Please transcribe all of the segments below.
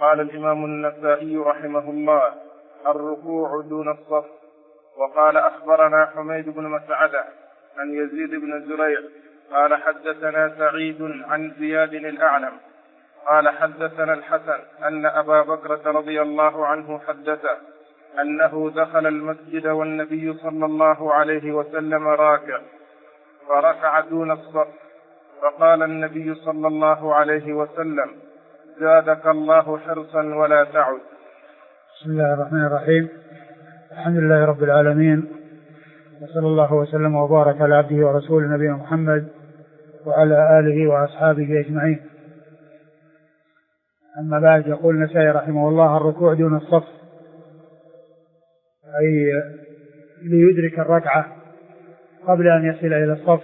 قال الإمام النسائي رحمه الله: الركوع دون الصف. وقال: أخبرنا حميد بن مسعدة عن يزيد بن زريع قال: حدثنا سعيد عن زياد الأعلم قال: حدثنا الحسن أن أبا بكر رضي الله عنه حدثه أنه دخل المسجد والنبي صلى الله عليه وسلم راكع فركع دون الصف، فقال النبي صلى الله عليه وسلم: زادك الله حرصا ولا تعد. بسم الله الرحمن الرحيم. الحمد لله رب العالمين، وصلى الله وسلم وبارك على عبده ورسوله نبينا محمد وعلى آله وأصحابه أجمعين. أما بعد، يقول النسائي رحمه الله: الركوع دون الصف، أي ليدرك الركعة قبل أن يصل إلى الصف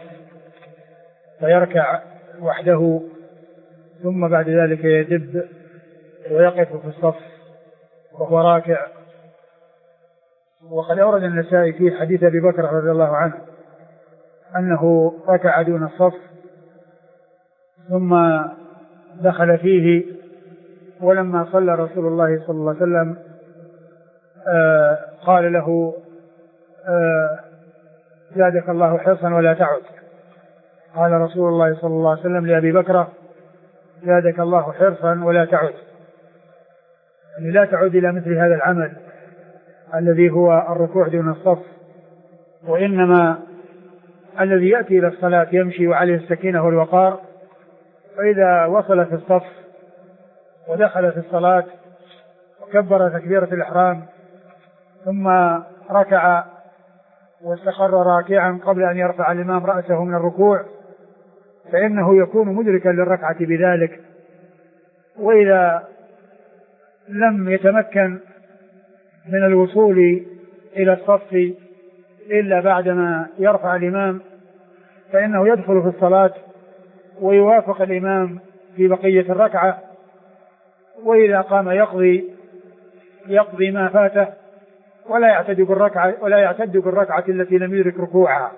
فيركع وحده، ثم بعد ذلك يدب ويقف في الصف وهو راكع. وقد أورد النسائي في حديث أبي بكر رضي الله عنه أنه ركع دون الصف ثم دخل فيه، ولما صلى رسول الله صلى الله عليه وسلم قال له: زادك الله حرصا ولا تعد. قال رسول الله صلى الله عليه وسلم لأبي بكر: زادك الله حرصا ولا تعد، يعني لا تعد إلى مثل هذا العمل الذي هو الركوع دون الصف، وإنما الذي يأتي إلى الصلاة يمشي وعليه السكينة والوقار، فإذا وصل في الصف ودخل في الصلاة وكبر تكبيرة الإحرام ثم ركع واستقر راكعا قبل أن يرفع الإمام رأسه من الركوع، فإنه يكون مدركا للركعة بذلك. وإذا لم يتمكن من الوصول إلى الصف إلا بعدما يرفع الإمام فإنه يدخل في الصلاة ويوافق الإمام في بقية الركعة، وإذا قام يقضي ما فاته ولا يعتد بالركعة التي لم يدرك ركوعها،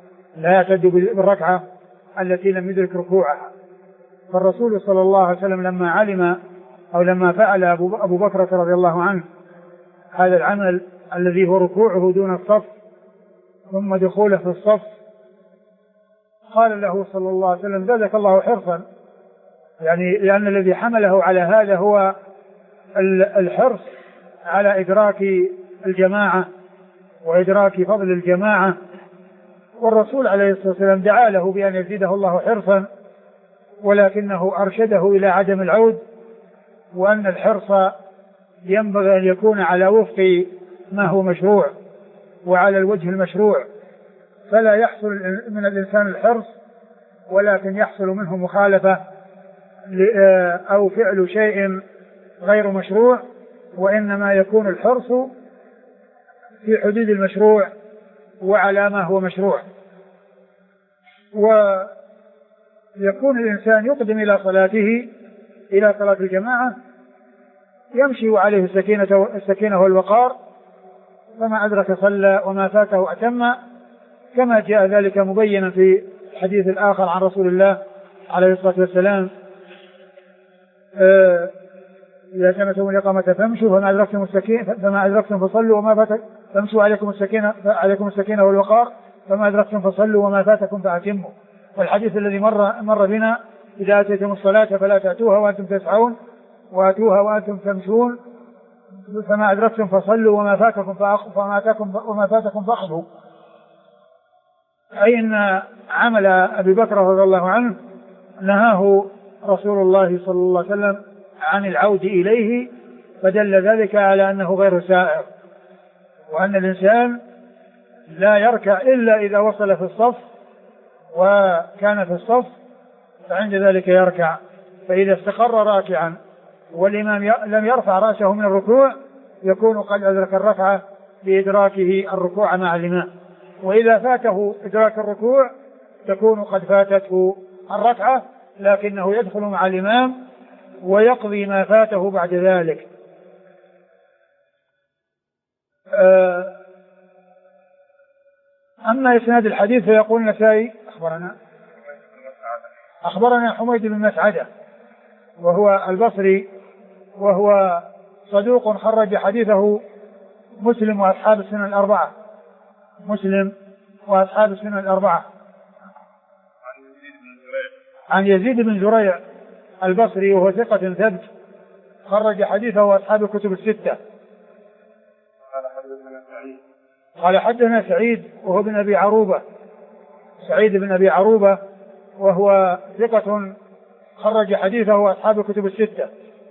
فالرسول صلى الله عليه وسلم لما علم أو لما فعل أبو بكر رضي الله عنه هذا العمل الذي هو ركوعه دون الصف ثم دخوله في الصف، قال له صلى الله عليه وسلم: زادك الله حرصا، يعني لأن الذي حمله على هذا هو الحرص على إدراك الجماعة وإدراك فضل الجماعة. والرسول عليه الصلاة والسلام دعا له بأن يزيده الله حرصا، ولكنه أرشده إلى عدم العود، وأن الحرص ينبغي أن يكون على وفق ما هو مشروع وعلى الوجه المشروع، فلا يحصل من الإنسان الحرص ولكن يحصل منه مخالفة أو فعل شيء غير مشروع، وإنما يكون الحرص في حدود المشروع وعلى ما هو مشروع. ويكون الإنسان يقدم إلى صلاته، إلى صلاة الجماعة، يمشي وعليه السكينة والوقار، فما أدرك صلى وما فاته أتم، كما جاء ذلك مبينا في الحديث الآخر عن رسول الله عليه الصلاة والسلام: إذا كانت يوم الإقامة فامشوا فما أدركتم فصلوا وما فاتكم فامشوا عليكم السكينة والوقار فما أدركتم فصلوا وما فاتكم فأتموا. والحديث الذي مر بنا: إذا أتيتم الصلاة فلا تأتوها وأنتم تسعون وأتوها وأنتم تمشون، فما أدركتم فصلوا وما فاتكم فأخذوا. أي أن عمل أبي بكر رضي الله عنه نهاه رسول الله صلى الله عليه وسلم عن العود إليه، فدل ذلك على أنه غير سائر، وأن الإنسان لا يركع إلا إذا وصل في الصف وكان في الصف، فعند ذلك يركع. فإذا استقر راكعا والإمام لم يرفع رأسه من الركوع يكون قد أدرك الركعة بإدراكه الركوع مع الإمام، وإذا فاته إدراك الركوع تكون قد فاتته الركعة، لكنه يدخل مع الإمام ويقضي ما فاته بعد ذلك. أما إسناد الحديث فيقول النسائي: أخبرنا حميد بن مسعدة وهو البصري وهو صدوق خرج حديثه مسلم وأصحاب السنن الأربعة. مسلم وأصحاب السنن الأربعة. عن يزيد بن زريع البصري وهو ثقة ثبت خرج حديثه وأصحاب الكتب الستة. قال حدثنا سعيد وهو بن أبي عروبة. سعيد بن أبي عروبة وهو ثقة خرج حديثه وأصحاب الكتب الستة.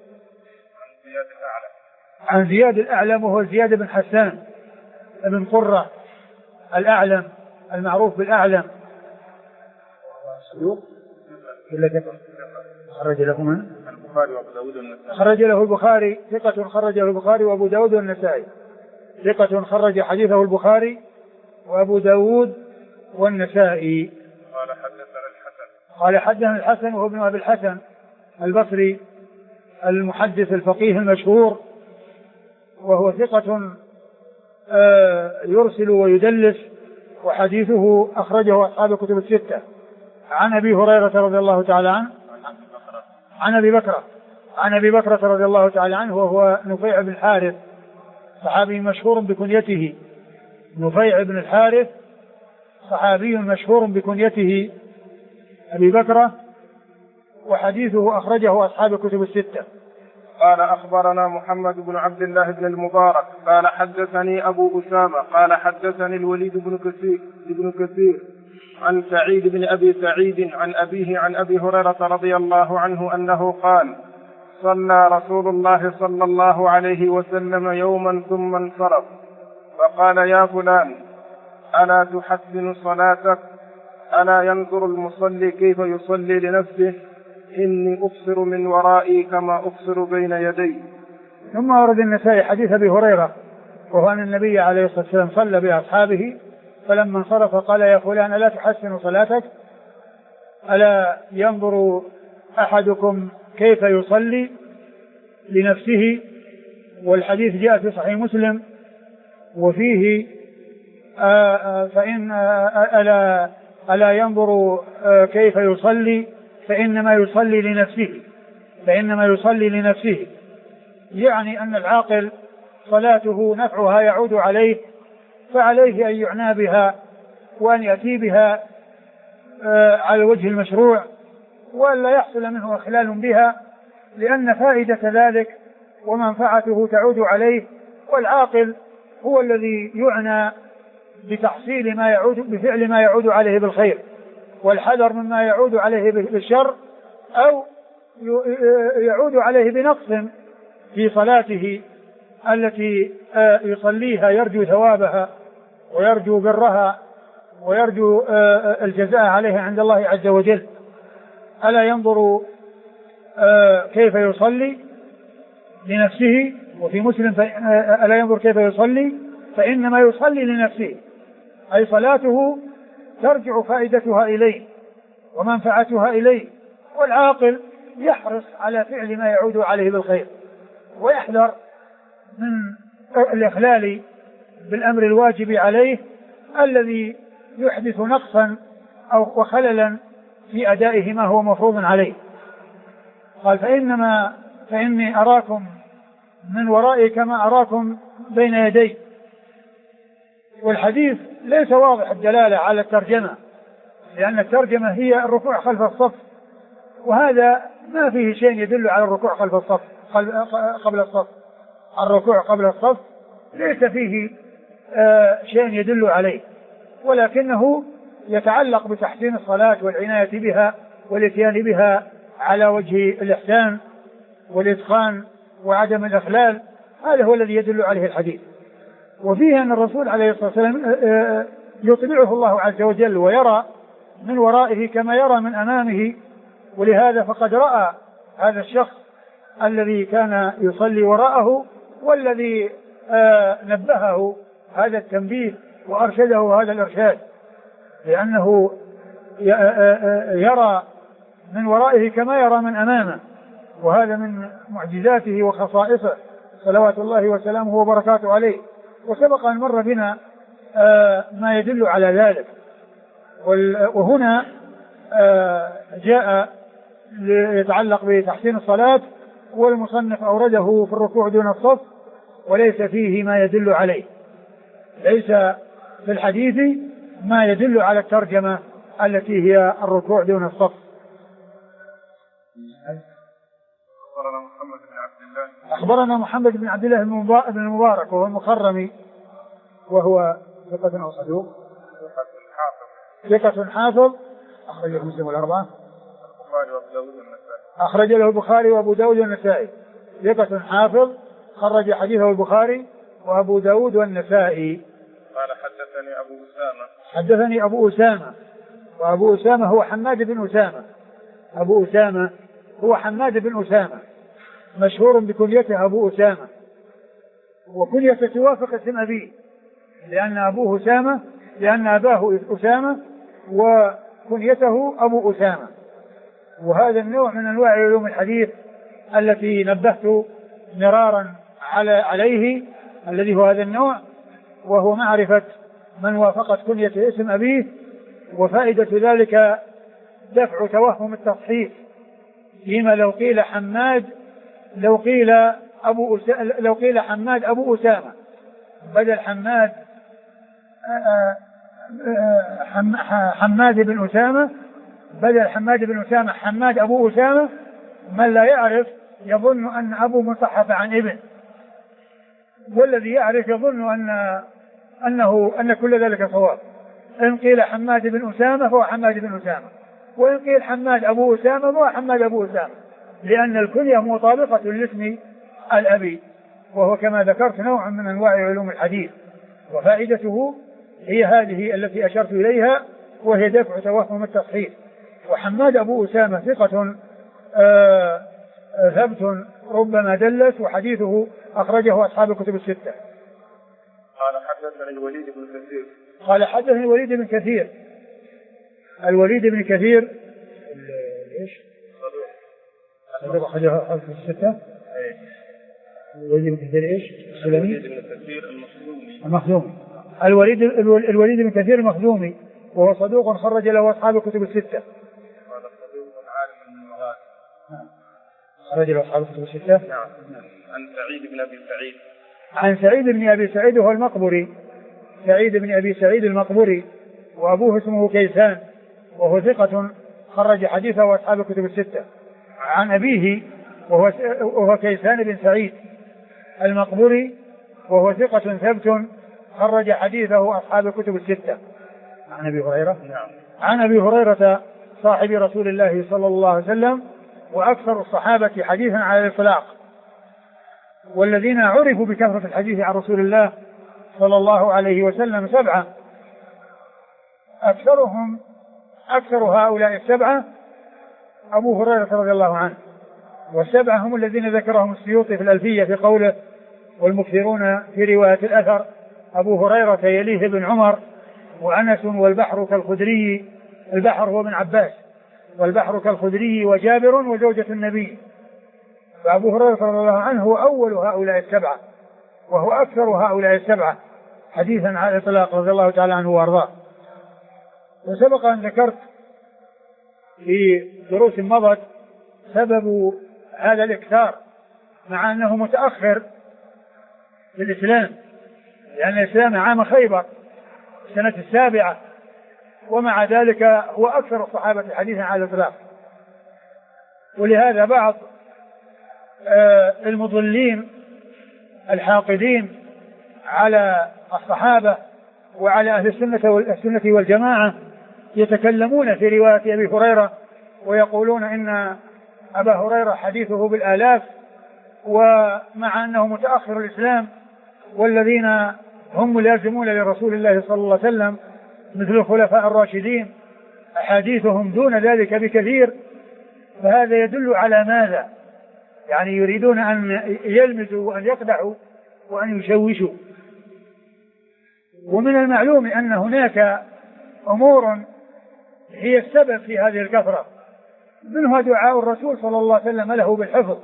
عن زياد الأعلم وهو زياد بن حسان بن قرة الأعلم المعروف بالأعلم. خرج له من البخاري وأبو داود والنسائي. خرج له البخاري ثقة خرجه البخاري وأبو داود والنسائي. ثقة خرج حديثه البخاري وأبو داود والنسائي. قال حدثنا الحسن وهو ابن أبي الحسن البصري المحدث الفقيه المشهور وهو ثقة يرسل ويدلس وحديثه أخرجه أصحاب الكتب الستة. عن أبي هريرة رضي الله تعالى عنه عن أبي بكرة رضي الله تعالى عنه وهو نفيع بن الحارث صحابي مشهور بكنيته. نفيع بن الحارث صحابي مشهور بكنيته أبي بكرة وحديثه أخرجه أصحاب الكتب الستة. قال أخبرنا محمد بن عبد الله بن المبارك قال حدثني أبو أسامة قال حدثني الوليد بن كثير عن سعيد بن أبي سعيد عن أبيه عن أبي هريرة رضي الله عنه أنه قال صلى رسول الله صلى الله عليه وسلم يوما ثم انصرف فقال يا فلان ألا تحسن صلاتك ألا ينظر المصلي كيف يصلي لنفسه إني أبصر من ورائي كما أبصر بين يدي. ثم ورد النسائي حديث أبي هريرة وهو أن النبي عليه الصلاة والسلام صلى بأصحابه فلما انصرف قال يا فلان ألا تحسن صلاتك ألا ينظر أحدكم كيف يصلي لنفسه. والحديث جاء في صحيح مسلم وفيه فإن ألا ينظر كيف يصلي فإنما يصلي لنفسه يعني أن العاقل صلاته نفعها يعود عليه فعليه أن يعنى بها وأن يأتي بها على الوجه المشروع وألا يحصل منه إخلال بها لأن فائدة ذلك ومنفعته تعود عليه والعاقل هو الذي يعنى بتحصيل بفعل ما يعود عليه بالخير والحذر مما يعود عليه بالشر أو يعود عليه بنقص في صلاته التي يصليها يرجو ثوابها ويرجو برها ويرجو الجزاء عليها عند الله عز وجل. ألا ينظر كيف يصلي لنفسه وفي مسلم ألا ينظر كيف يصلي فإنما يصلي لنفسه أي صلاته ترجع فائدتها إليه ومنفعتها إليه والعاقل يحرص على فعل ما يعود عليه بالخير ويحذر من الإخلال بالأمر الواجب عليه الذي يحدث نقصا أو خللا في أدائه ما هو مفروض عليه. قال فإني أراكم من ورائي كما أراكم بين يدي. والحديث ليس واضح الدلالة على الترجمة لأن الترجمة هي الركوع خلف الصف وهذا ما فيه شيء يدل على الركوع خلف الصف قبل الصف. الركوع قبل الصف ليس فيه شيء يدل عليه ولكنه يتعلق بتحسين الصلاة والعناية بها والاتيان بها على وجه الإحسان والإتقان وعدم الإخلال. هذا هو الذي يدل عليه الحديث. وفيه أن الرسول عليه الصلاة والسلام يطلعه الله عز وجل ويرى من ورائه كما يرى من أمامه ولهذا فقد رأى هذا الشخص الذي كان يصلي وراءه والذي نبهه هذا التنبيه وأرشده هذا الإرشاد لأنه يرى من ورائه كما يرى من أمامه وهذا من معجزاته وخصائصه صلوات الله وسلامه وبركاته عليه. وسبق أن مر بنا ما يدل على ذلك وهنا جاء يتعلق بتحسين الصلاة والمصنف أورده في الركوع دون الصف وليس فيه ما يدل عليه، ليس في الحديث ما يدل على الترجمة التي هي الركوع دون الصف. أخبرنا محمد بن عبد الله بن المبارك وهو المخرمي وهو ثقة أو صدوق، ثقة حافظ أخرجه مسلم والأربعة، أخرج له البخاري وأبو داود والنسائي، ثقة حافظ خرج حديثه البخاري وأبو داود والنسائي. قال حدثني أبو أسامة، حدثني أبو أسامة، وأبو أسامة هو حماد بن أسامة، أبو أسامة هو حماد بن أسامة مشهور بكنيته أبو أسامة، وكنيته توافق اسم أبيه لأن أبوه أسامة، لأن أباه أسامة وكنيته أبو أسامة. وهذا النوع من أنواع علوم الحديث التي نبهت مرارا عليه الذي هو هذا النوع، وهو معرفة من وافقت كنية اسم أبيه، وفائدة ذلك دفع توهم التصحيف فيما لو قيل حماد أبو أسامة بدل حماد بن أسامة، بدل حماد بن أسامة حماد أبو أسامة، من لا يعرف يظن أن أبو مصحف عن ابن، والذي يعرف يظن أن كل ذلك صواب. إن قيل حماد بن أسامة فهو حماد بن أسامة، وإن قيل حماد أبو أسامة فهو حماد أبو أسامة، لأن الكنية مطابقة للاسم الأبي، وهو كما ذكرت نوع من أنواع علوم الحديث، وفائدته هي هذه التي أشرت إليها، وهي دفع توهم التصحيح. وحماد أبو أسامة ثقة ثبت ربما دلس، وحديثه أخرجه أصحاب الكتب الستة. قال حدثني الوليد بن كثير، قال حدثني الوليد بن كثير، الوليد بن كثير ايش؟ صدوق أخرجه أصحاب الكتب الستة. الوليد بن كثير ايش؟ الوليد بن كثير المخزومي. الوليد بن كثير المخزومي وهو صدوق خرج له أصحاب الكتب الستة. هذا صدوق عالم من المغازي. خرج له أصحاب الكتب الستة. نعم. عن سعيد بن أبي سعيد. عن سعيد بن أبي سعيد وهو المقبري، سعيد بن أبي سعيد المقبري، وأبوه اسمه كيسان وهو ثقة خرج حديثه وأصحاب الكتب الستة. عن أبيه وهو كيسان بن سعيد المقبري وهو ثقة ثبت خرج حديثه أصحاب الكتب الستة. عن أبي هريرة. نعم. عن أبي هريرة صاحب رسول الله صلى الله عليه وسلم وأكثر الصحابة حديثا على الإطلاق، والذين عرفوا بكثرة الحديث عن رسول الله صلى الله عليه وسلم 7، أكثر هؤلاء 7 أبو هريرة رضي الله عنه، و7 هم الذين ذكرهم السيوطي في الألفية في قوله والمكثرون في رواية الأثر أبو هريرة يليه ابن عمر وأنس والبحر كالخدري، البحر هو ابن عباس، والبحر كالخدري وجابر وزوجة النبي. فأبو هريرة رضي الله عنه هو أول هؤلاء 7، وهو أكثر هؤلاء 7 حديثا على الإطلاق رضي الله تعالى عنه وأرضاه. وسبق أن ذكرت في دروس مضت سبب هذا الإكثار، مع أنه متأخر في الإسلام، لأن الإسلام عام خيبر سنة 7، ومع ذلك هو أكثر الصحابة حديثا على الإطلاق. ولهذا بعض المضلين الحاقدين على الصحابة وعلى أهل السنة والجماعة يتكلمون في رواية أبي هريرة ويقولون إن أبا هريرة حديثه بالآلاف، ومع أنه متأخر الإسلام، والذين هم ملازمون لرسول الله صلى الله عليه وسلم مثل الخلفاء الراشدين أحاديثهم دون ذلك بكثير. فهذا يدل على ماذا؟ يعني يريدون أن يلمزوا وأن يقدحوا وأن يشوشوا. ومن المعلوم أن هناك أمور هي السبب في هذه الكثرة، منها دعاء الرسول صلى الله عليه وسلم له بالحفظ،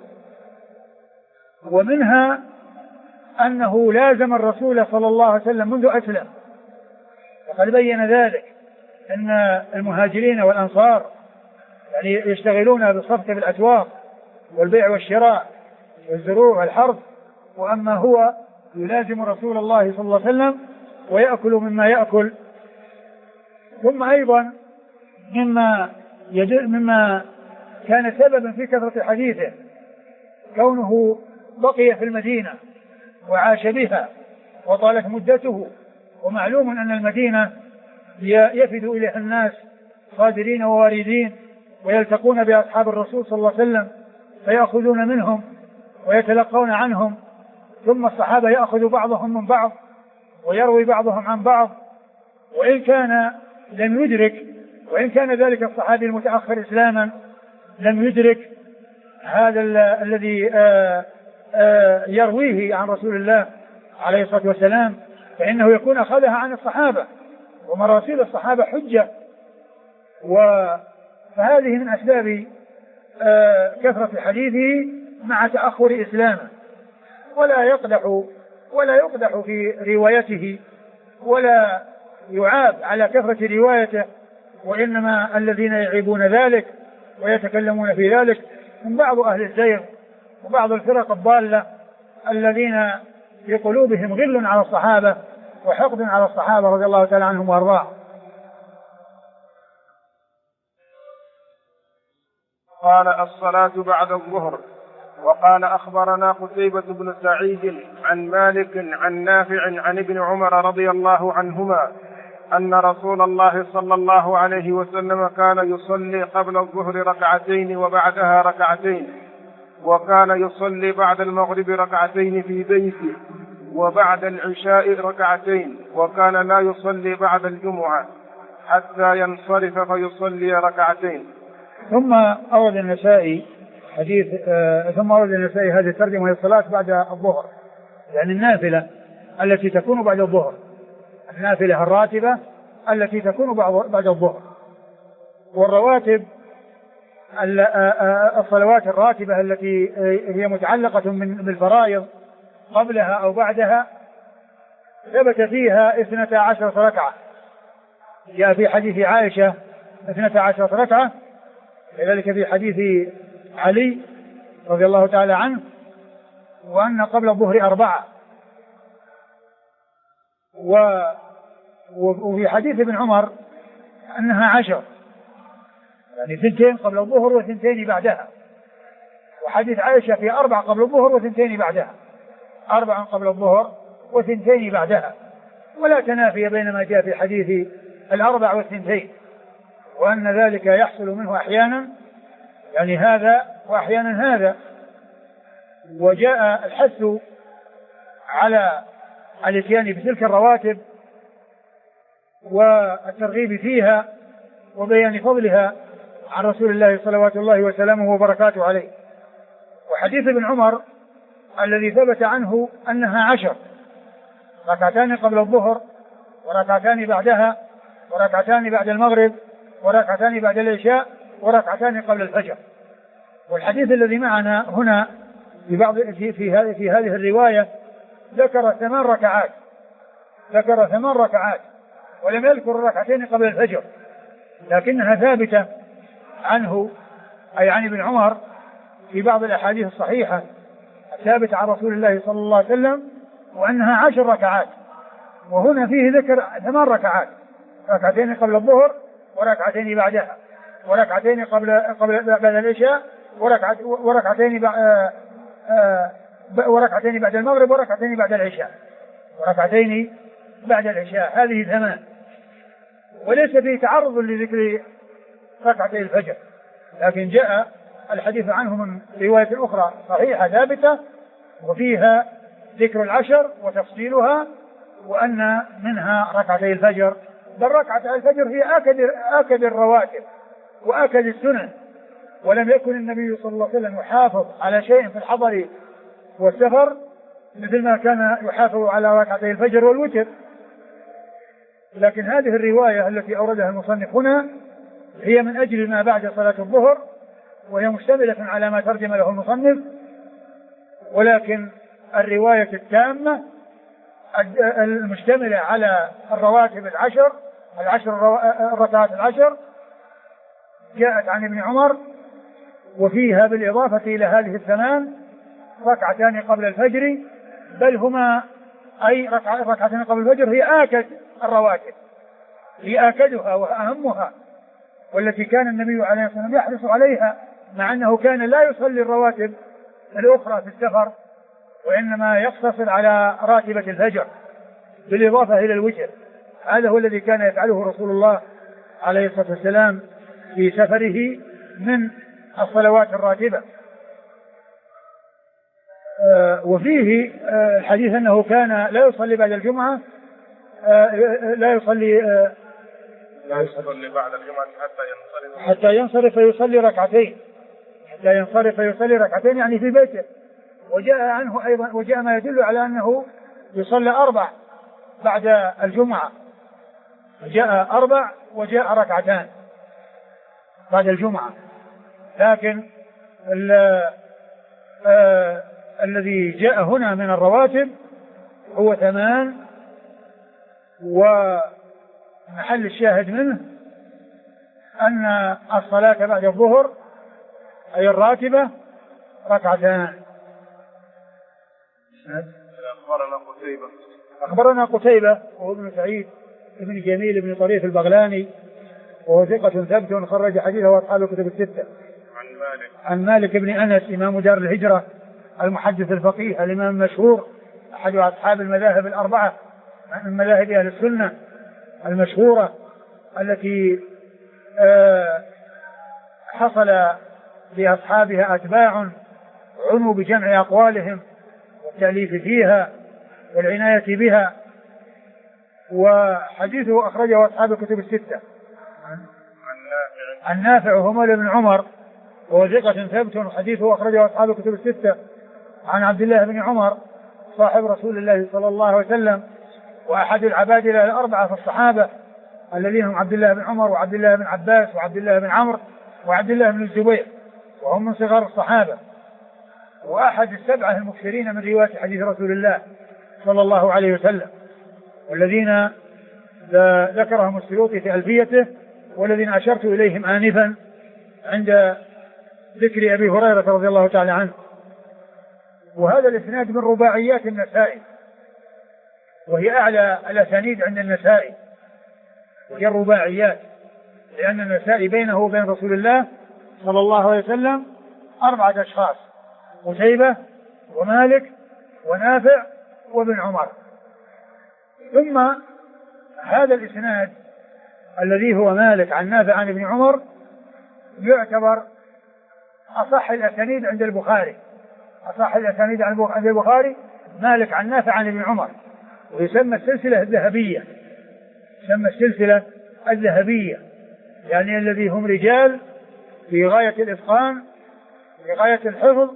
ومنها أنه لازم الرسول صلى الله عليه وسلم منذ أسلم، وقد بين ذلك أن المهاجرين والأنصار يعني يشتغلون بالصفقة في الأسواق والبيع والشراء والزروع والحرث، وأما هو يلازم رسول الله صلى الله عليه وسلم ويأكل مما يأكل. ثم أيضا مما كان سببا في كثرة حديثه كونه بقي في المدينة وعاش بها وطالت مدته، ومعلوم أن المدينة يفد إليها الناس صادرين وواردين ويلتقون بأصحاب الرسول صلى الله عليه وسلم فيأخذون منهم ويتلقون عنهم، ثم الصحابة يأخذ بعضهم من بعض ويروي بعضهم عن بعض، وإن كان لم يدرك، وإن كان ذلك الصحابي المتأخر إسلاما لم يدرك هذا الذي يرويه عن رسول الله عليه الصلاة والسلام، فإنه يكون أخذها عن الصحابة، ومراسيل الصحابة حجة. فهذه من أسباب كثرة حديثه مع تأخر إسلامه، ولا يقدح في روايته ولا يعاب على كثرة روايته، وإنما الذين يعيبون ذلك ويتكلمون في ذلك من بعض أهل الزيغ وبعض الفرق الضالة الذين في قلوبهم غل على الصحابة وحقد على الصحابة رضي الله تعالى عنهم وارضاهم. قال الصلاة بعد الظهر. وقال أخبرنا قتيبة بن سعيد عن مالك عن نافع عن ابن عمر رضي الله عنهما أن رسول الله صلى الله عليه وسلم كان يصلي قبل الظهر ركعتين وبعدها ركعتين، وكان يصلي بعد المغرب ركعتين في بيته، وبعد العشاء ركعتين، وكان لا يصلي بعد الجمعة حتى ينصرف فيصلي ركعتين. ثم أورد النسائي هذه الترجمة وهي الصلاة بعد الظهر، يعني النافلة التي تكون بعد الظهر، النافلة الراتبة التي تكون بعد الظهر. والرواتب الصلوات الراتبة التي هي متعلقة بالفرائض قبلها أو بعدها ثبت فيها 12 ركعة، جاء في حديث عائشة 12 ركعة، كذلك في حديث علي رضي الله تعالى عنه وأن قبل الظهر 4، وفي حديث ابن عمر أنها 10، يعني 2 قبل الظهر و2 بعدها. وحديث عائشة في 4 قبل الظهر و2 بعدها، 4 قبل الظهر و2 بعدها، ولا تنافي بين ما جاء في حديث 4 و2، وأن ذلك يحصل منه أحيانا يعني هذا وأحيانا هذا. وجاء الحث على الاتيان بتلك الرواتب والترغيب فيها وبيان فضلها عن رسول الله صلوات الله وسلامه وبركاته عليه. وحديث ابن عمر الذي ثبت عنه أنها 10، ركعتان قبل الظهر وركعتان بعدها وركعتان بعد المغرب وركعتان بعد العشاء وركعتان قبل الفجر. والحديث الذي معنا هنا في هذه الرواية ذكر 8 ركعات ولم يذكر الركعتين قبل الفجر، لكنها ثابتة عنه أي عن ابن عمر في بعض الأحاديث الصحيحة الثابتة عن رسول الله صلى الله عليه وسلم، وأنها 10 ركعات. وهنا فيه ذكر 8 ركعات، ركعتين قبل الظهر وركعتين بعدها وركعتين بعد العشاء وركعتين بعد المغرب وركعتين بعد العشاء وركعتين بعد العشاء. هذه 8، وليس فيه تعرض لذكر ركعتي الفجر، لكن جاء الحديث عنه من رواية أخرى صحيحة ثابتة وفيها ذكر 10 وتفصيلها، وأن منها ركعتي الفجر، بل ركعتي الفجر هي آكد الرواتب وآكد السنن، ولم يكن النبي صلى الله عليه وسلم يحافظ على شيء في الحضر والسفر مثل ما كان يحافظ على ركعتي الفجر والوتر. لكن هذه الرواية التي أوردها المصنف هنا هي من أجل ما بعد صلاة الظهر، وهي مشتملة على ما ترجم له المصنف، ولكن الرواية التامة المشتملة على الرواتب 10 الركعات 10 جاءت عن ابن عمر، وفيها بالإضافة إلى هذه 8 ركعتان قبل الفجر، بل هما أي ركعتان قبل الفجر هي آكد الرواتب، هي آكدها وأهمها، والتي كان النبي عليه الصلاة والسلام يحرص عليها، مع أنه كان لا يصلي الرواتب الأخرى في السفر، وإنما يقتصر على راتبة الفجر بالإضافة إلى الوتر. هذا هو الذي كان يفعله رسول الله عليه الصلاة والسلام في سفره من الصلوات الراتبة. وفيه الحديث أنه كان لا يصلي بعد الجمعة لا يصلي بعد الجمعة حتى ينصرف فيصلي ركعتين، حتى ينصرف فيصلي ركعتين يعني في بيته. وجاء عنه أيضا، وجاء ما يدل على أنه يصلي 4 بعد الجمعة، جاء 4 وجاء ركعتان بعد الجمعة، لكن الذي جاء هنا من الرواتب هو 8، ومحل الشاهد منه أن الصلاة بعد الظهر أي الراتبة ركعتان. أخبرنا قتيبة وهو ابن سعيد ابن جميل بن طريف البغلاني، وهو ثقة ثبت خرج حديثه أصحاب الكتب الستة. عن مالك بن أنس إمام دار الهجرة المحدث الفقيه الإمام المشهور أحد أصحاب المذاهب الأربعة من مذاهب أهل السنة المشهورة التي حصل لأصحابها أتباع عنوا بجمع أقوالهم والتأليف فيها والعناية بها. وحديثه أخرجه أصحاب الكتب الستة. عن نافع وهو مولى بن عمر وهو ثقة ثبت حديثه أخرجه أصحاب الكتب الستة. عن عبد الله بن عمر صاحب رسول الله صلى الله عليه وسلم وأحد العبادلة الأربعة في الصحابة الذين هم عبد الله بن عمر وعبد الله بن عباس وعبد الله بن عمرو وعبد الله بن الزبير، وهم من صغار الصحابة، وأحد السبعة المكثرين من رواية حديث رسول الله صلى الله عليه وسلم، والذين ذكرهم السيوطي في ألفيته، والذين أشرت إليهم آنفا عند ذكر أبي هريرة رضي الله تعالى عنه. وهذا الإسناد من رباعيات النسائي، وهي أعلى الأسانيد عند النسائي، وهي الرباعيات، لأن النسائي بينه وبين رسول الله صلى الله عليه وسلم 4 أشخاص: قتيبة ومالك ونافع وابن عمر. ثم هذا الإسناد الذي هو مالك عن نافع عن ابن عمر يعتبر أصح الأسانيد عند البخاري، أصح الأسانيد عند البخاري مالك عن نافع عن ابن عمر، ويسمى السلسلة الذهبية، يسمى السلسلة الذهبية، يعني الذي هم رجال في غاية الإتقان في غاية الحفظ،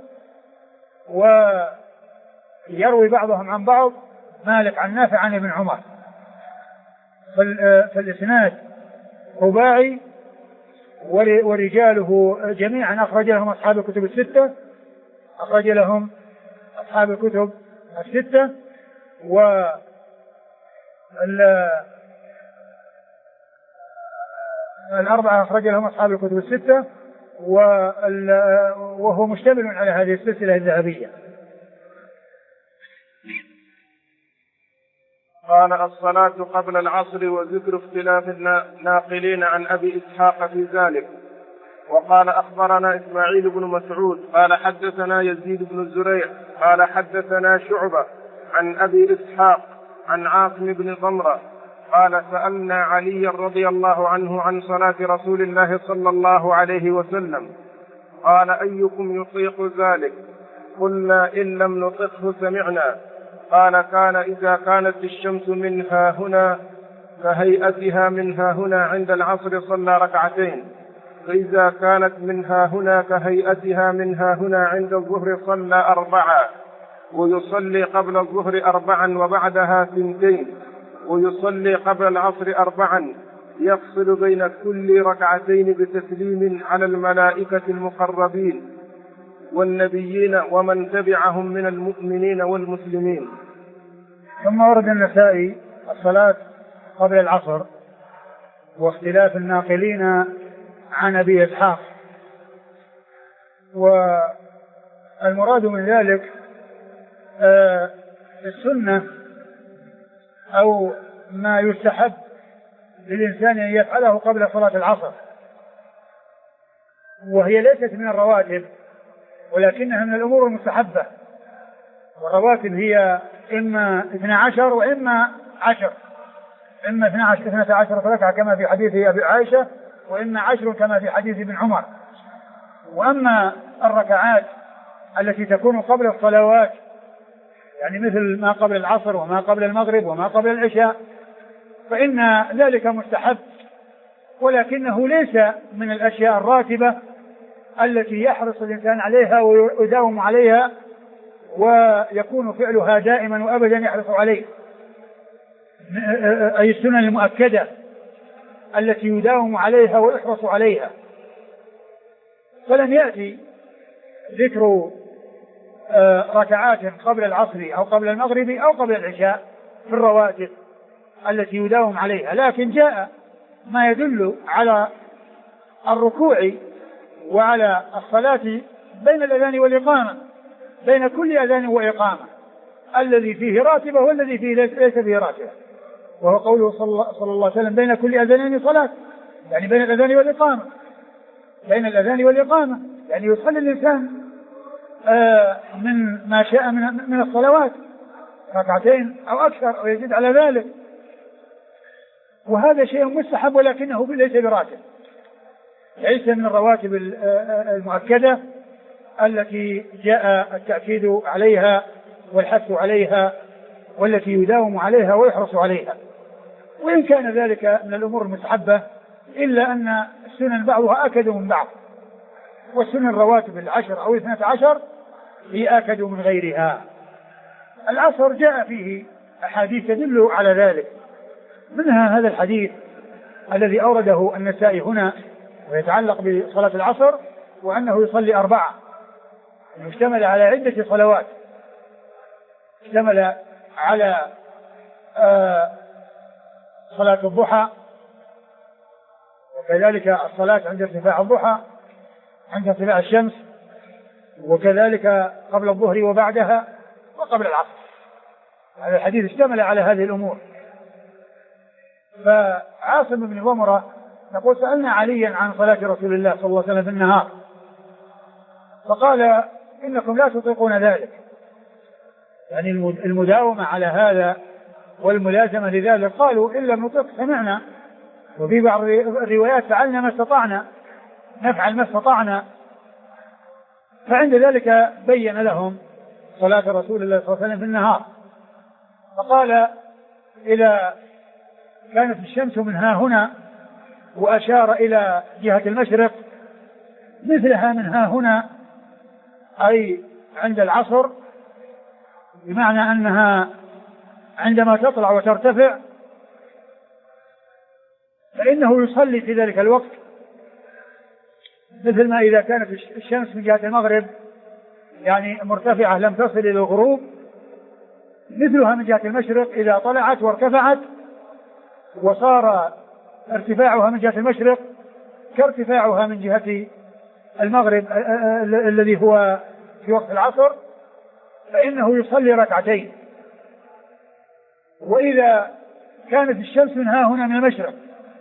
ويروي بعضهم عن بعض. مالك عن نافع عن ابن عمر، فالإسناد رباعي، ورجاله جميعا أخرج لهم أصحاب الكتب الستة، أخرج لهم أصحاب الكتب الستة، والأربعة أخرج لهم أصحاب الكتب الستة، وهو مشتمل على هذه السلسلة الذهبية. قال: الصلاة قبل العصر، وذكر اختلاف الناقلين عن أبي إسحاق في ذلك. وقال: أخبرنا إسماعيل بن مسعود قال حدثنا يزيد بن الزريع قال حدثنا شعبة عن أبي إسحاق عن عاصم بن ضمرة قال: سألنا علي رضي الله عنه عن صلاة رسول الله صلى الله عليه وسلم، قال: أيكم يطيق ذلك؟ قلنا: إن لم نطقه سمعنا. قال: كان إذا كانت الشمس منها هنا كهيئتها منها هنا عند العصر صلى ركعتين، فإذا كانت منها هنا كهيئتها منها هنا عند الظهر صلى 4، ويصلي قبل الظهر 4 وبعدها 2، ويصلي قبل العصر 4، يفصل بين كل ركعتين بتسليم على الملائكة المقربين والنبيين ومن تبعهم من المؤمنين والمسلمين. ثم ورد النسائي الصلاة قبل العصر واختلاف الناقلين عن أبي إسحاق. المراد من ذلك السنة أو ما يستحب للإنسان أن يفعله قبل صلاة العصر، وهي ليست من الرواتب ولكنها من الأمور المستحبة. والرواتب هي إما 12 وإما 10، إما 12 ركعة كما في حديث أبي عائشة، وإما 10 كما في حديث ابن عمر. وأما الركعات التي تكون قبل الصلوات يعني مثل ما قبل العصر وما قبل المغرب وما قبل العشاء فإن ذلك مستحب، ولكنه ليس من الأشياء الراتبة التي يحرص الإنسان عليها ويداوم عليها ويكون فعلها دائما وأبدا يحرص عليه، أي السنن المؤكدة التي يداوم عليها ويحرص عليها. فلم يأتي ذكر ركعات قبل العصر أو قبل المغرب أو قبل العشاء في الرواتب التي يداوم عليها، لكن جاء ما يدل على الركوع وعلى الصلاة بين الأذان والإقامة، بين كل أذان وإقامة، الذي فيه راتبة والذي فيه ليس فيه راتبة، وهو قوله صلى الله عليه وسلم بين كل أذانين صلاة، يعني بين الأذان والإقامة، بين الأذان والإقامة يعني يصلي الإنسان من ما شاء من الصلوات ركعتين أو أكثر أو يزيد على ذلك، وهذا شيء مستحب ولكنه ليس براتب، ليس من الرواتب المؤكدة التي جاء التأكيد عليها والحث عليها والتي يداوم عليها ويحرص عليها. وإن كان ذلك من الأمور المستحبة إلا أن السنن بعضها أكد من بعض، والسنن الرواتب 10 أو 12 هي أكد من غيرها. العصر جاء فيه أحاديث تدل على ذلك، منها هذا الحديث الذي أورده النسائي هنا ويتعلق بصلاة العصر، وأنه يصلي 4، يشتمل على عدة صلوات، اشتمل على صلاة الضحى، وكذلك الصلاة عند ارتفاع الضحى عند ارتفاع الشمس، وكذلك قبل الظهر وبعدها وقبل العصر. هذا الحديث اشتمل على هذه الأمور. فعاصم بن ضمرة نقول سألنا عليا عن صلاة رسول الله صلى الله عليه وسلم في النهار، فقال إنكم لا تطيقون ذلك، يعني المداومة على هذا والملازمة لذلك. قالوا إن لم نطيق سمعنا، وفي بعض الروايات فعلنا ما استطعنا، نفعل ما استطعنا. فعند ذلك بين لهم صلاة رسول الله صلى الله عليه وسلم في النهار، فقال إذا كانت الشمس من ها هنا، وأشار إلى جهة المشرق، مثلها من ها هنا أي عند العصر، بمعنى أنها عندما تطلع وترتفع فإنه يصلي في ذلك الوقت، مثل ما إذا كانت الشمس من جهة المغرب يعني مرتفعة لم تصل إلى الغروب، مثلها من جهة المشرق إذا طلعت وارتفعت وصار ارتفاعها من جهة المشرق كارتفاعها من جهة المغرب الذي هو في وقت العصر، فإنه يصلي ركعتين. وإذا كانت الشمس من ها هنا من المشرق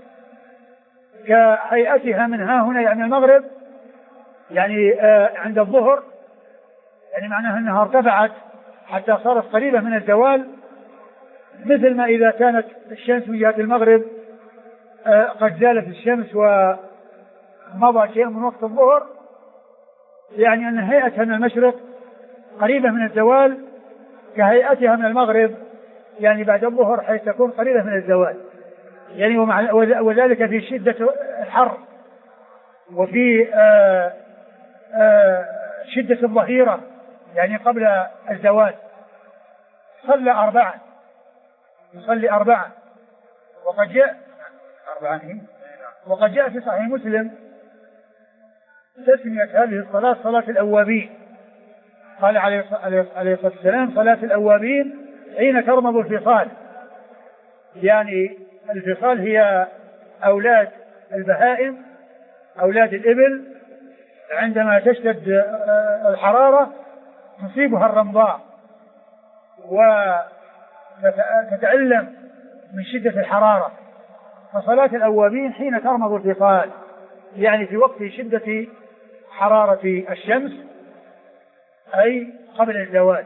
كهيئتها من ها هنا يعني المغرب، يعني عند الظهر، يعني معناها أنها ارتفعت حتى صارت قريبة من الزوال، مثل ما إذا كانت الشمس من جهة المغرب قد زالت الشمس ومضى شيء من وقت الظهر، يعني أن هيئتها من المشرق قريبة من الزوال كهيئتها من المغرب يعني بعد الظهر حيث تكون قريبة من الزوال، يعني وذلك في شدة الحر وفي شدة الظهيرة يعني قبل الزوال. يصلي 4. وقد جاء في صحيح مسلم تسمية هذه الصلاة صلاة الأوابين. قال عليه الصلاة والسلام صلاة الأوابين حين ترمض الفصال، يعني الفصال هي أولاد البهائم، أولاد الإبل، عندما تشتد الحرارة تصيبها الرمضاء وتتألم من شدة الحرارة. فصلاة الأوابين حين ترمض الفصال، يعني في وقت شدة حرارة الشمس، أي قبل الزوال.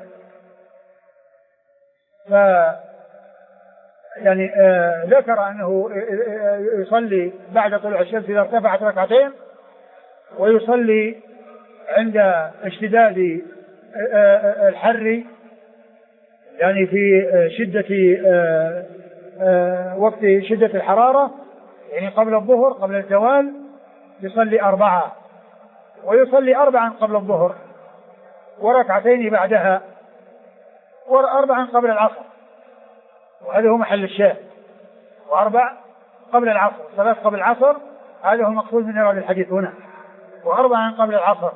يعني ذكر أنه يصلي بعد طلوع الشمس إذا ارتفعت ركعتين، ويصلي عند اشتداد الحر، يعني في شدة وقت شدة الحرارة، يعني قبل الظهر قبل الزوال يصلي 4، ويصلي 4 قبل الظهر، وركعتين بعدها، و4 قبل العصر، وهذا هو محل الشاهد. 4 قبل العصر، 3 قبل العصر، هذا هو المقصود من إيراد الحديث هنا، و4 قبل العصر.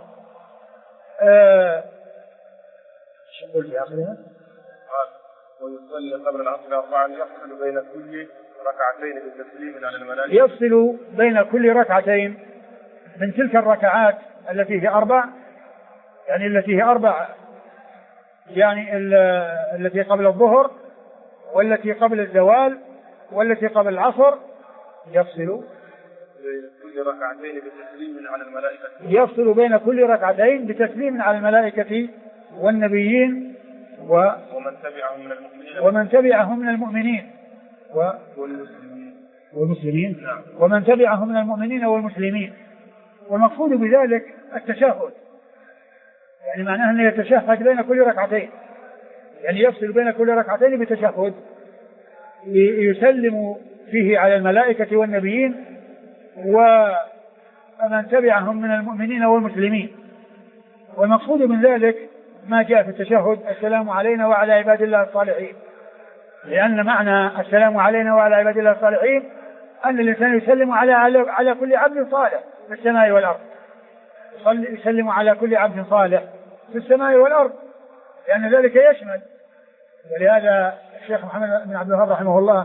شو قلت يا آخرها؟ ويصلي قبل العصر 4 يفصل بين كل ركعتين بتسليم على الملائكة. يفصل بين كل ركعتين من تلك الركعات التي هي 4، يعني التي هي 4، يعني التي قبل الظهر، والتي قبل الزوال، والتي قبل العصر. يفصل بين كل ركعتين بتسليم على الملائكة. يفصل بين كل ركعتين بتسليم على الملائكة والنبيين ومن تبعهم من المؤمنين والمسلمين. نعم. ومن تبعهم من المؤمنين والمسلمين. والمقصود بذلك التشهد، يعني معناه أنه يتشهد بين كل ركعتين، يعني يفصل بين كل ركعتين بتشهد يسلم فيه على الملائكة والنبيين ومن تبعهم من المؤمنين والمسلمين. والمقصود من ذلك ما جاء في التشهد: السلام علينا وعلى عباد الله الصالحين. لأن معنى السلام علينا وعلى عباد الله الصالحين أن الإنسان يسلم على كل عبد صالح في السماء والأرض، يسلم على كل عبد صالح في السماء والأرض، لأن ذلك يشمل. ولهذا الشيخ محمد بن عبد الوهاب رحمه الله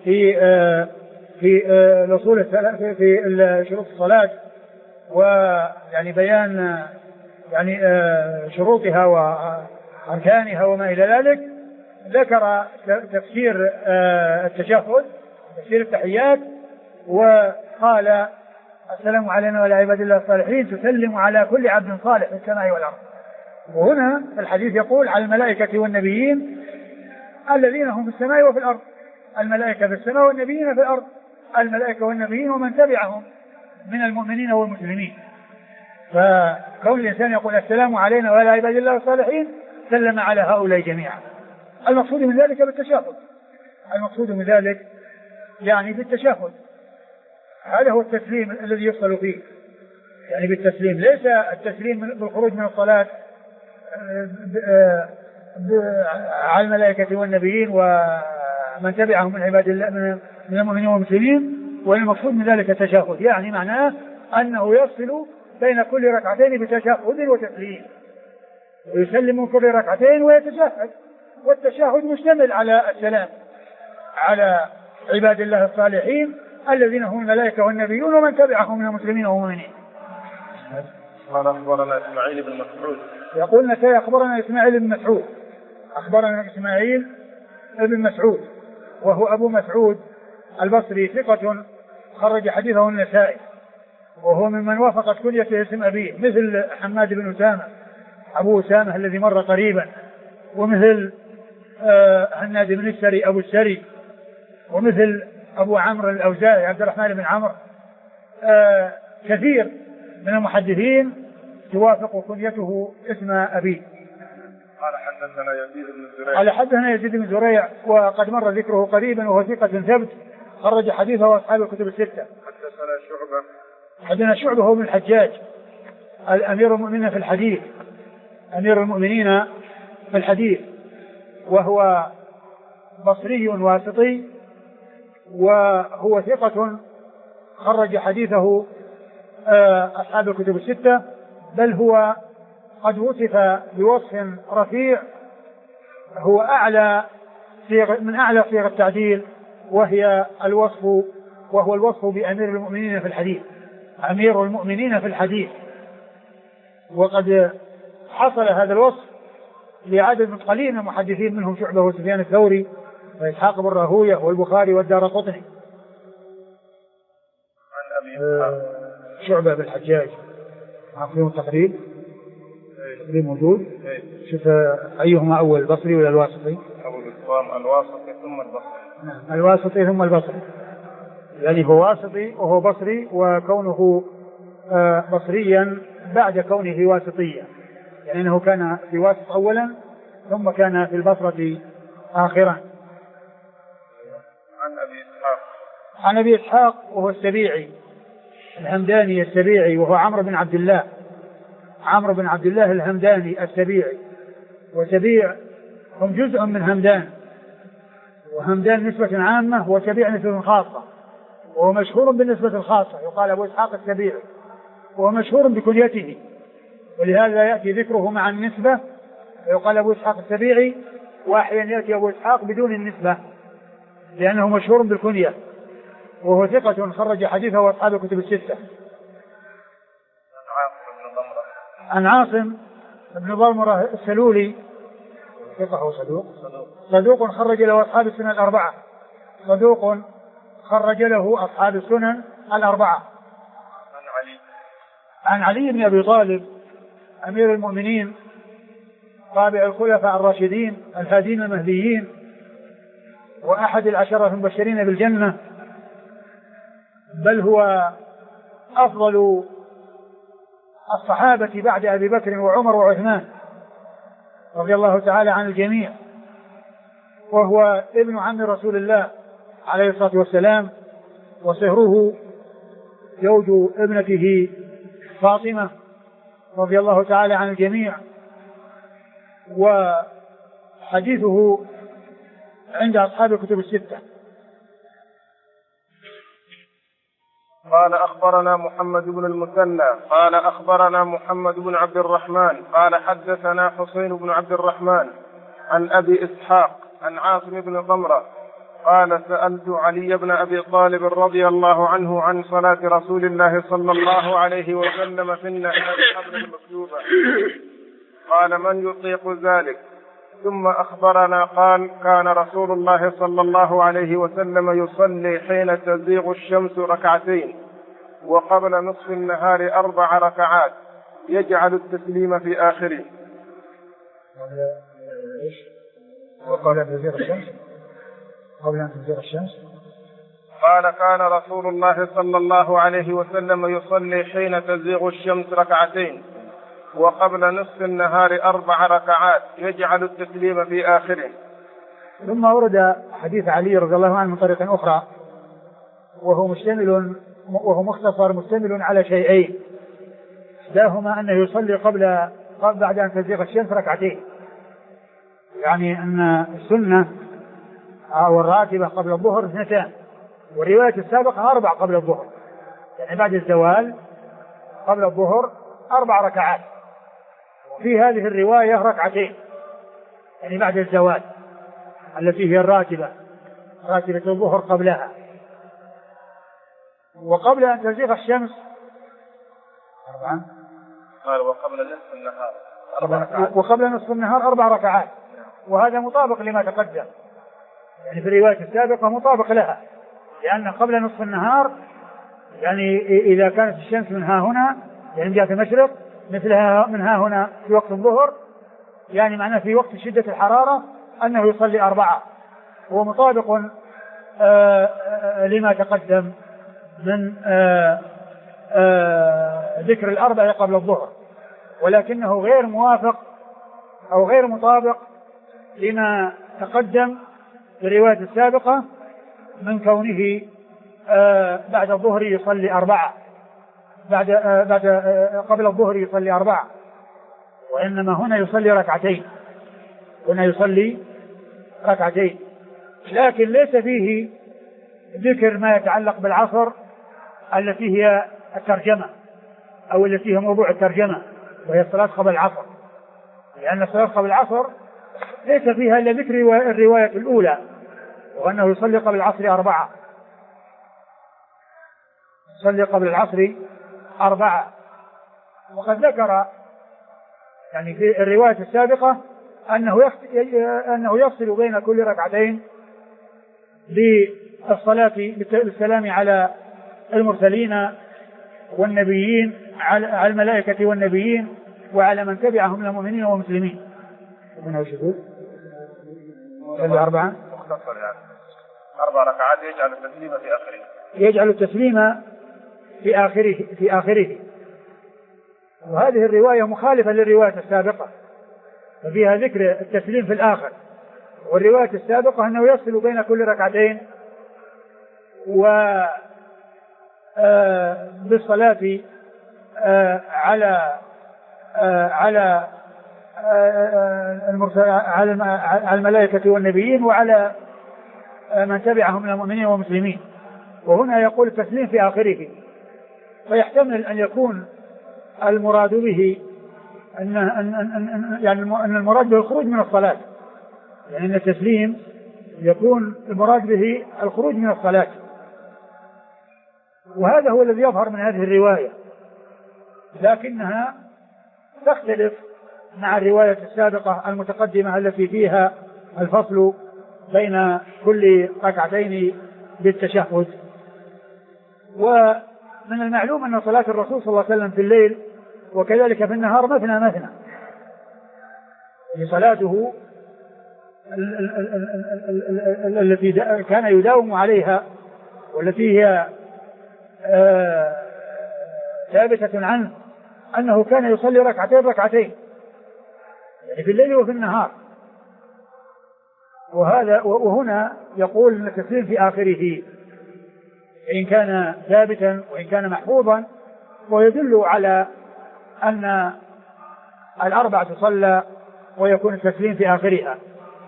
في الأصول في شروط الصلاة، ويعني بيان يعني شروطها وأركانها وما إلى ذلك، ذكر تفسير التشهد، تفسير التحيات، وقال: السلام علينا وعلى عباد الله الصالحين، تسلم على كل عبد صالح في السماء والأرض. وهنا الحديث يقول: على الملائكة والنبيين الذين هم في السماء وفي الأرض. الملائكة في السماء والنبيين في الأرض، الملائكة والنبيين ومن تبعهم من المؤمنين والمسلمين. فكون الإنسان يقول: السلام علينا وعلى عباد الله الصالحين، سلم على هؤلاء جميعا. المقصود من ذلك بالتشهد، المقصود من ذلك يعني بالتشهد، هذا هو التسليم الذي يفصل فيه، يعني بالتسليم، ليس التسليم بالخروج من الصلاة على الملائكة والنبيين ومن تبعهم من عباد الله من المؤمنين والمسلمين. والمقصود من ذلك التشهد، يعني معناه أنه يفصل بين كل ركعتين بتشهد وتسليم، ويسلم من كل ركعتين ويتشهد. والتشهد مشتمل على السلام على عباد الله الصالحين الذين هم الملائكة والنبيون ومن تبعهم من المسلمين والمؤمنين. قال: أخبرنا إسماعيل بن مسعود. يقول نسائي: أخبرنا إسماعيل بن مسعود. أخبرنا إسماعيل بن مسعود وهو أبو مسعود البصري، ثقة خرج حديثه النسائي، وهو ممن وافقت كليته اسم أبيه، مثل حماد بن أسامة أبو أسامة الذي مر قريبا، ومثل هناد بن السري أبو السري، ومثل أبو عمرو الأوزاعي عبد الرحمن بن عمرو. كثير من المحدثين توافق كليته اسم أبيه. قال: حدثنا يزيد بن زريع. قال: حدثنا يزيد بن زريع، وقد مر ذكره قريبا، وهو ثقة ثبت خرج حديثه أصحاب الكتب الستة. حدثنا شعبة. حدثنا شعبة هو بن الحجاج الأمير المؤمنين في الحديث، أمير المؤمنين في الحديث، وهو بصري واسطي، وهو ثقة خرج حديثه أصحاب الكتب الستة، بل هو قد وصف بوصف رفيع، هو من أعلى صيغ التعديل، وهو الوصف بأمير المؤمنين في الحديث، أمير المؤمنين في الحديث. وقد حصل هذا الوصف لعدد قليل من المحدثين منهم شعبة وسفيان الثوري وإسحاق بن راهوية والبخاري والدارقطني. شعبة بالحجاج عقلهم التقريب موجود. شوف أيهما أول، البصري ولا الواسطي؟ الواسطي ثم البصري. الواسطي ثم البصري، يعني هو واسطي وهو بصري، وكونه بصريا بعد كونه واسطيا، يعني أنه كان في واسط أولا ثم كان في البصرة آخرا. عن أبي إسحاق وهو السبيعي الهمداني السبيعي، وهو عمرو بن عبد الله الهمداني السبيعي. وسبيع هم جزء من همدان، وهمدان نسبة عامة وسبيع نسبة خاصة، وهو مشهور بالنسبة الخاصة يقال أبو إسحاق السبيعي، وهو مشهور بكنيته، ولهذا يأتي ذكره مع النسبة ويقال أبو إسحاق السبيعي، وأحيانا يأتي أبو إسحاق بدون النسبة لأنه مشهور بالكنية، وهو ثقة خرج حديثه وأصحاب الكتب الستة. عن عاصم بن ضمرة السلولي ثقة صدوق خرج له أصحاب السنن الأربعة، عن علي بن أبي طالب أمير المؤمنين رابع الخلفاء الراشدين الهادين المهديين، وأحد العشرة المبشرين بالجنة، بل هو أفضل الصحابة بعد أبي بكر وعمر وعثمان رضي الله تعالى عن الجميع، وهو ابن عم رسول الله عليه الصلاة والسلام، وصهره زوج ابنته فاطمة رضي الله تعالى عن الجميع. وحديثه عند أصحاب الكتب الستة. قال أخبرنا محمد بن المثنى قال أخبرنا محمد بن عبد الرحمن قال حدثنا حسين بن عبد الرحمن عن أبي إسحاق عن عاصم بن ضمرة قال سألت علي بن أبي طالب رضي الله عنه عن صلاة رسول الله صلى الله عليه وسلم في النهار قبل المكتوبة، قال من يطيق ذلك؟ ثم أخبرنا قال كان رسول الله صلى الله عليه وسلم يصلي حين تزيغ الشمس ركعتين، وقبل نصف النهار 4 ركعات، يجعل التسليم في آخره. وقال تزيغ الشمس قبل أن تزيغ الشمس، قال كان رسول الله صلى الله عليه وسلم يصلي حين تزيغ الشمس ركعتين، وقبل نصف النهار 4 ركعات، يجعل التسليم في آخره. ثم ورد حديث علي رضي الله عنه من طريق أخرى، وهو مختصر مشتمل على شيئين، إحداهما أنه يصلي قبل بعد أن تزيغ الشمس ركعتين، يعني أن السنة أو الراتبة قبل الظهر 2، والرواية السابقة 4 قبل الظهر، يعني بعد الزوال قبل الظهر 4 ركعات، وفي هذه الرواية 2 ركعتين يعني بعد الزوال التي هي راتبة الظهر قبلها. وقبل أن تزيغ الشمس قال وقبل نصف النهار 4 ركعات، وقبل نصف النهار 4 ركعات، وهذا مطابق لما تقدم، يعني في الرواية السابقة مطابق لها، لأن قبل نصف النهار يعني إذا كانت الشمس من ها هنا يعني جهة المشرق مثلها من ها هنا في وقت الظهر، يعني معناه في وقت شدة الحرارة أنه يصلي 4، هو مطابق لما تقدم من ذكر 4 قبل الظهر، ولكنه غير موافق أو غير مطابق لما تقدم في الرواية السابقة من كونه بعد الظهر يصلي 4، قبل الظهر يصلي 4، وإنما هنا يصلي ركعتين، لكن ليس فيه ذكر ما يتعلق بالعصر التي هي الترجمة أو التي هي موضوع الترجمة، وهي الصلاة قبل العصر، لأن الصلاة قبل العصر ليس فيها إلا ذكر الرواية الأولى، وأنه يصلي قبل العصر 4، يصلي قبل العصر 4. وقد ذكر يعني في الرواية السابقة أنه يفصل بين كل ركعتين بالصلاة بالسلام على المرسلين والنبيين، على الملائكة والنبيين وعلى من تبعهم من المؤمنين والمسلمين. هنا وش يقول؟ أربعة مختصر يعني 4 ركعات يجعل التسليم في آخره. يجعل التسليم في آخره. وهذه الرواية مخالفة للرواية السابقة، ففيها ذكر التسليم في الآخر، والرواية السابقة أنه يفصل بين كل ركعتين بالصلاة على الملائكة والنبيين وعلى من تبعهم من المؤمنين والمسلمين. وهنا يقول التسليم في آخره، فيحتمل أن يكون المراد به أن المراد به الخروج من الصلاة، يعني أن التسليم يكون المراد به الخروج من الصلاة. وهذا هو الذي يظهر من هذه الرواية، لكنها تختلف مع الرواية السابقة المتقدمة التي فيها الفصل بين كل ركعتين بالتشهد. ومن المعلوم أن صلاة الرسول صلى الله عليه وسلم في الليل وكذلك في النهار مثنى، صلاته التي كان يداوم عليها والتي هي ثابتة عنه أنه كان يصلي ركعتين يعني في الليل وفي النهار. وهنا يقول أن التسليم في آخره إن كان ثابتا وإن كان محفوظا، ويدل على أن الأربع تصلى ويكون التسليم في آخرها.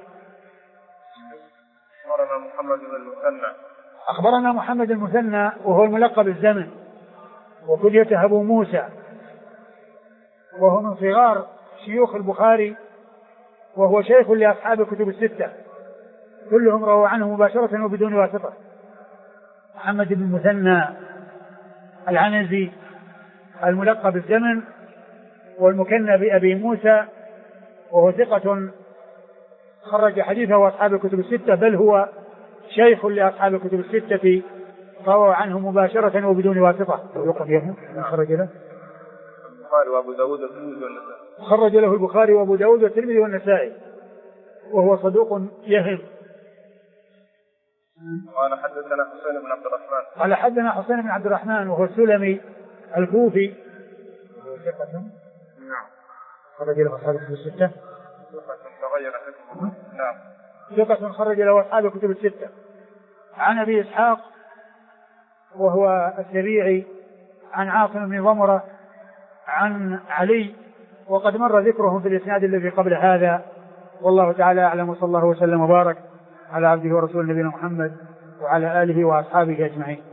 أخبرنا محمد المثنى وهو الملقب بالزمن، وكنيته أبو موسى، وهو من صغار شيوخ البخاري، وهو شيخ لأصحاب الكتب الستة، كلهم رووا عنه مباشرة وبدون واسطة. محمد بن المثنى العنزي الملقب بالزمن والمكنى بأبي موسى، وهو ثقة خرج حديثه أصحاب الكتب الستة، بل هو شيخ لأصحاب الكتب الستة رووا عنه مباشرة وبدون واسطة. خرج له البخاري وأبو داود والترمذي والنسائي. خرج له البخاري وأبو داود والترمذي والنسائي، وهو صدوق يهم. قال حدثنا حسين بن عبد الرحمن. قال حدثنا حسين بن عبد الرحمن وهو السلمي الكوفي، نعم. خرج له أصحاب الكتب الستة. نعم. ثقة خرج له أصحاب الكتب الستة. عن أبي إسحاق وهو السبيعي، عن عاصم بن ضمرة، عن علي، وقد مر ذكرهم في الإسناد الذي قبل هذا. والله تعالى أعلم، وصلى الله وسلم وبارك على عبده ورسوله نبينا محمد وعلى آله وأصحابه أجمعين.